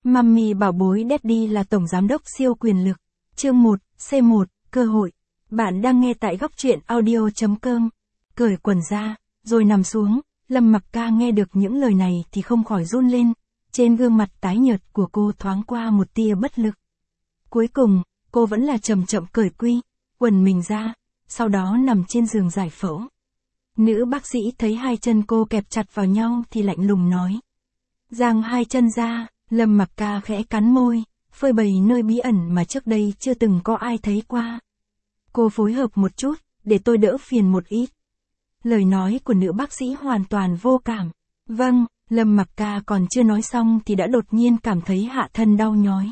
Mummy bảo bối Daddy là tổng giám đốc siêu quyền lực. Chương 1, C1, cơ hội. Bạn đang nghe tại góc truyện audio.com. Cởi quần ra, rồi nằm xuống, Lâm Mặc Ca nghe được những lời này thì không khỏi run lên. Trên gương mặt tái nhợt của cô thoáng qua một tia bất lực. Cuối cùng, cô vẫn là chậm chậm cởi quần mình ra, sau đó nằm trên giường giải phẫu. Nữ bác sĩ thấy hai chân cô kẹp chặt vào nhau thì lạnh lùng nói. Giang hai chân ra, Lâm Mặc Ca khẽ cắn môi, phơi bày nơi bí ẩn mà trước đây chưa từng có ai thấy qua. Cô phối hợp một chút, để tôi đỡ phiền một ít. Lời nói của nữ bác sĩ hoàn toàn vô cảm. Vâng, Lâm Mặc Ca còn chưa nói xong thì đã đột nhiên cảm thấy hạ thân đau nhói.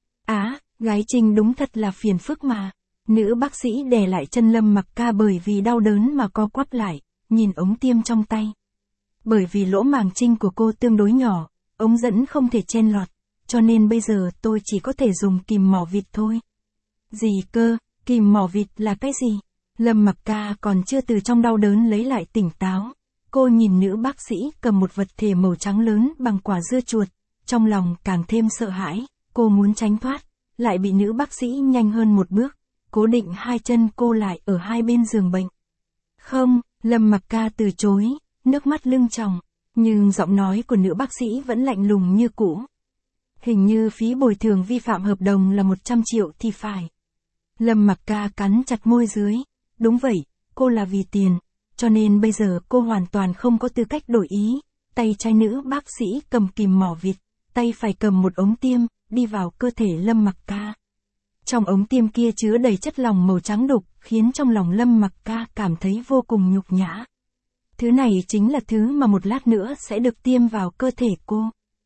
Gái Trinh đúng thật là phiền phức mà. Nữ bác sĩ đè lại chân Lâm Mặc Ca bởi vì đau đớn mà co quắp lại, nhìn ống tiêm trong tay. Bởi vì lỗ màng trinh của cô tương đối nhỏ, ống dẫn không thể chen lọt, cho nên bây giờ tôi chỉ có thể dùng kìm mỏ vịt thôi. Gì cơ, kìm mỏ vịt là cái gì? Lâm Mặc Ca còn chưa từ trong đau đớn lấy lại tỉnh táo. Cô nhìn nữ bác sĩ cầm một vật thể màu trắng lớn bằng quả dưa chuột, trong lòng càng thêm sợ hãi, cô muốn tránh thoát, lại bị nữ bác sĩ nhanh hơn một bước, cố định hai chân cô lại ở hai bên giường bệnh. Không, Lâm Mặc Ca từ chối, nước mắt lưng tròng, nhưng giọng nói của nữ bác sĩ vẫn lạnh lùng như cũ. Hình như phí bồi thường vi phạm hợp đồng là 100 triệu thì phải. Lâm Mặc Ca cắn chặt môi dưới, đúng vậy, cô là vì tiền, cho nên bây giờ cô hoàn toàn không có tư cách đổi ý. Tay trái nữ bác sĩ cầm kìm mỏ vịt, tay phải cầm một ống tiêm, đi vào cơ thể Lâm Mặc Ca. Trong ống tiêm kia chứa đầy chất lỏng màu trắng đục, khiến trong lòng Lâm Mặc Ca cảm thấy vô cùng nhục nhã. Thứ này chính là thứ mà một lát nữa sẽ được tiêm vào cơ thể cô.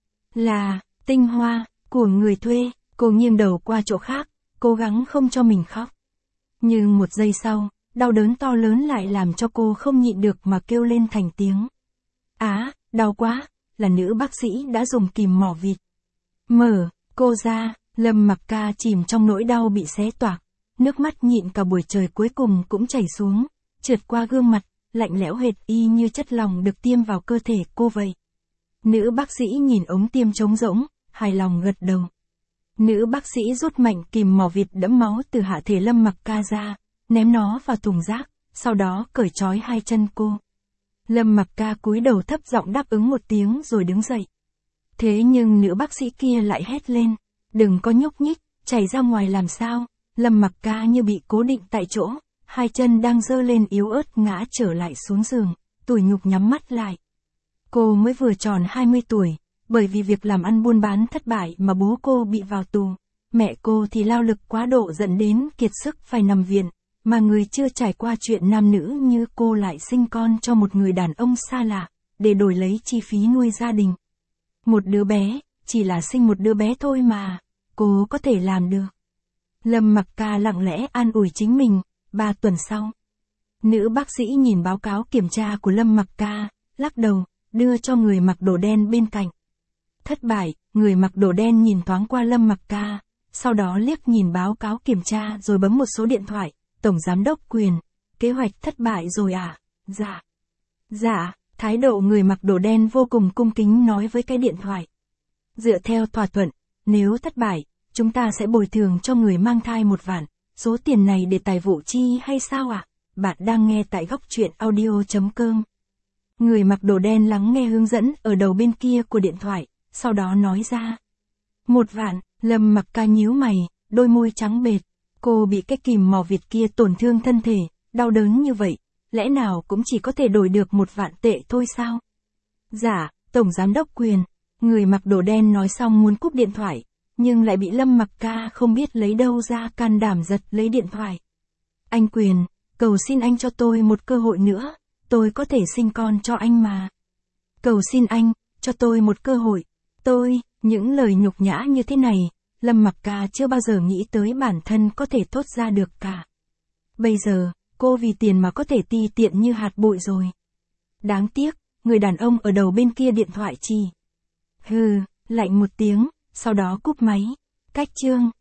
Là tinh hoa của người thuê. Cô nghiêng đầu qua chỗ khác, cố gắng không cho mình khóc. Nhưng một giây sau, đau đớn to lớn lại làm cho cô không nhịn được mà kêu lên thành tiếng. Đau quá, là nữ bác sĩ đã dùng kìm mỏ vịt. Mở cô ra, Lâm Mặc Ca chìm trong nỗi đau bị xé toạc, nước mắt nhịn cả buổi trời cuối cùng cũng chảy xuống, trượt qua gương mặt, lạnh lẽo hệt y như chất lỏng được tiêm vào cơ thể cô vậy. Nữ bác sĩ nhìn ống tiêm trống rỗng, hài lòng gật đầu. Nữ bác sĩ rút mạnh kìm mỏ vịt đẫm máu từ hạ thể Lâm Mặc Ca ra, ném nó vào thùng rác, sau đó cởi trói hai chân cô. Lâm Mặc Ca cúi đầu thấp giọng đáp ứng một tiếng rồi đứng dậy. Thế nhưng nữ bác sĩ kia lại hét lên, đừng có nhúc nhích, chảy ra ngoài làm sao? Lâm Mặc Ca như bị cố định tại chỗ, hai chân đang giơ lên yếu ớt ngã trở lại xuống giường, tủi nhục nhắm mắt lại. Cô mới vừa tròn 20 tuổi, bởi vì việc làm ăn buôn bán thất bại mà bố cô bị vào tù, mẹ cô thì lao lực quá độ dẫn đến kiệt sức phải nằm viện, mà người chưa trải qua chuyện nam nữ như cô lại sinh con cho một người đàn ông xa lạ, để đổi lấy chi phí nuôi gia đình. Một đứa bé, chỉ là sinh một đứa bé thôi mà, cô có thể làm được. Lâm Mặc Ca lặng lẽ an ủi chính mình. 3 tuần sau, nữ bác sĩ nhìn báo cáo kiểm tra của Lâm Mặc Ca, lắc đầu, đưa cho người mặc đồ đen bên cạnh. Thất bại, người mặc đồ đen nhìn thoáng qua Lâm Mặc Ca, sau đó liếc nhìn báo cáo kiểm tra rồi bấm một số điện thoại. Tổng giám đốc Quyền, kế hoạch thất bại rồi à? Dạ, thái độ người mặc đồ đen vô cùng cung kính nói với cái điện thoại. Dựa theo thỏa thuận, nếu thất bại, chúng ta sẽ bồi thường cho người mang thai 1 vạn. Số tiền này để tài vụ chi hay sao ạ? Bạn đang nghe tại góc truyện audio.com. Người mặc đồ đen lắng nghe hướng dẫn ở đầu bên kia của điện thoại, sau đó nói ra. 1 vạn, Lâm Mặc Ca nhíu mày, đôi môi trắng bệt. Cô bị cái kìm mỏ vịt kia tổn thương thân thể, đau đớn như vậy, lẽ nào cũng chỉ có thể đổi được 1 vạn tệ thôi sao? Dạ, Tổng giám đốc Quyền. Người mặc đồ đen nói xong muốn cúp điện thoại, nhưng lại bị Lâm Mặc Ca không biết lấy đâu ra can đảm giật lấy điện thoại. Anh Quyền, cầu xin anh cho tôi một cơ hội nữa, tôi có thể sinh con cho anh mà. Cầu xin anh, cho tôi một cơ hội. Những lời nhục nhã như thế này, Lâm Mặc Ca chưa bao giờ nghĩ tới bản thân có thể thốt ra được cả. Bây giờ, cô vì tiền mà có thể ti tiện như hạt bụi rồi. Đáng tiếc, người đàn ông ở đầu bên kia điện thoại chỉ lạnh một tiếng, sau đó cúp máy. Cách chương